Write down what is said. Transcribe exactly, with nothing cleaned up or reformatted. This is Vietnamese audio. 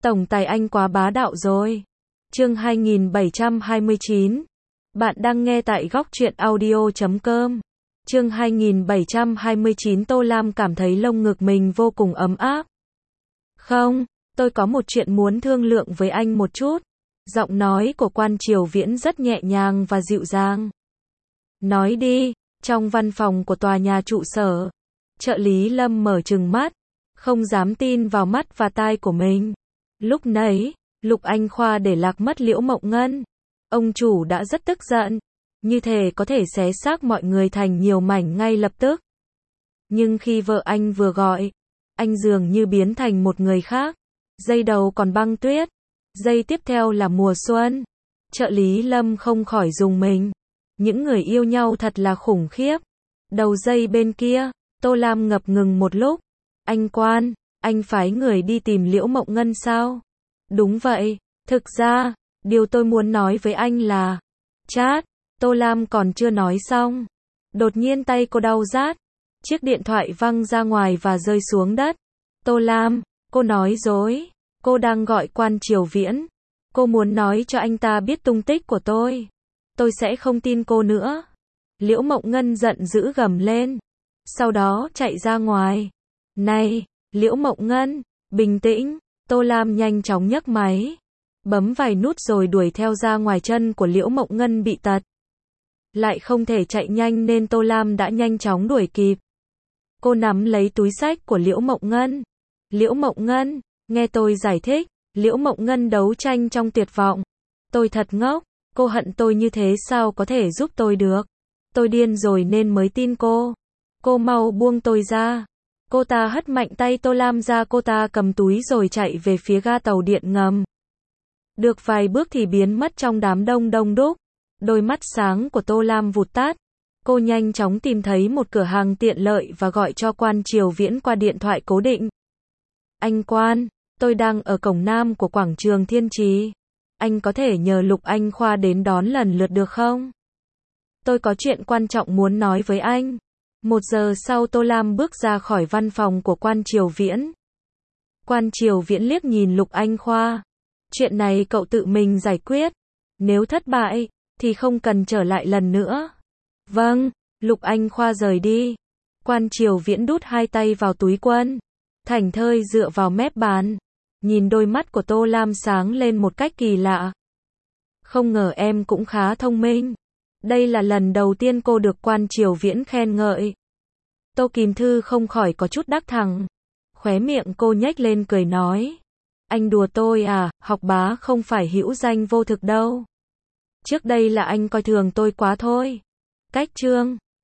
Tổng tài anh quá bá đạo rồi. Chương hai nghìn bảy trăm hai mươi chín. Bạn đang nghe tại góc truyện audio chấm com. Chương hai nghìn bảy trăm hai mươi chín. Tô Lam cảm thấy lông ngực mình vô cùng ấm áp. Không, tôi có một chuyện muốn thương lượng với anh một chút. Giọng nói của Quan Triều Viễn rất nhẹ nhàng và dịu dàng. Nói đi. Trong văn phòng của tòa nhà trụ sở, trợ lý Lâm mở trừng mắt, không dám tin vào mắt và tai của mình. Lúc nãy, Lục Anh Khoa để lạc mất Liễu Mộng Ngân. Ông chủ đã rất tức giận, như thể có thể xé xác mọi người thành nhiều mảnh ngay lập tức. Nhưng khi vợ anh vừa gọi, anh dường như biến thành một người khác. Giây đầu còn băng tuyết, giây tiếp theo là mùa xuân. Trợ lý Lâm không khỏi rùng mình. Những người yêu nhau thật là khủng khiếp. Đầu dây bên kia, Tô Lam ngập ngừng một lúc. Anh Quan, anh phái người đi tìm Liễu Mộng Ngân sao? Đúng vậy, thực ra, điều tôi muốn nói với anh là... Chát, Tô Lam còn chưa nói xong. Đột nhiên tay cô đau rát. Chiếc điện thoại văng ra ngoài và rơi xuống đất. Tô Lam, cô nói dối. Cô đang gọi Quan Triều Viễn. Cô muốn nói cho anh ta biết tung tích của tôi. Tôi sẽ không tin cô nữa. Liễu Mộng Ngân giận dữ gầm lên. Sau đó chạy ra ngoài. Này, Liễu Mộng Ngân, bình tĩnh. Tô Lam nhanh chóng nhấc máy. Bấm vài nút rồi đuổi theo ra ngoài. Chân của Liễu Mộng Ngân bị tật. Lại không thể chạy nhanh nên Tô Lam đã nhanh chóng đuổi kịp. Cô nắm lấy túi xách của Liễu Mộng Ngân. Liễu Mộng Ngân, nghe tôi giải thích. Liễu Mộng Ngân đấu tranh trong tuyệt vọng. Tôi thật ngốc. Cô hận tôi như thế sao có thể giúp tôi được? Tôi điên rồi nên mới tin cô. Cô mau buông tôi ra. Cô ta hất mạnh tay Tô Lam ra. Cô ta cầm túi rồi chạy về phía ga tàu điện ngầm. Được vài bước thì biến mất trong đám đông đông đúc. Đôi mắt sáng của Tô Lam vụt tắt. Cô nhanh chóng tìm thấy một cửa hàng tiện lợi và gọi cho Quan Triều Viễn qua điện thoại cố định. Anh Quan, tôi đang ở cổng nam của quảng trường Thiên Trì. Anh có thể nhờ Lục Anh Khoa đến đón lần lượt được không? Tôi có chuyện quan trọng muốn nói với anh. Một giờ sau Tô Lam bước ra khỏi văn phòng của Quan Triều Viễn. Quan Triều Viễn liếc nhìn Lục Anh Khoa. Chuyện này cậu tự mình giải quyết. Nếu thất bại, thì không cần trở lại lần nữa. Vâng, Lục Anh Khoa rời đi. Quan Triều Viễn đút hai tay vào túi quần. Thảnh thơi dựa vào mép bàn. Nhìn đôi mắt của Tô Lam sáng lên một cách kỳ lạ. Không ngờ em cũng khá thông minh. Đây là lần đầu tiên cô được Quan Triều Viễn khen ngợi. Tô Kìm Thư không khỏi có chút đắc thẳng. Khóe miệng cô nhếch lên cười nói. Anh đùa tôi à, học bá không phải hữu danh vô thực đâu. Trước đây là anh coi thường tôi quá thôi. Cách chương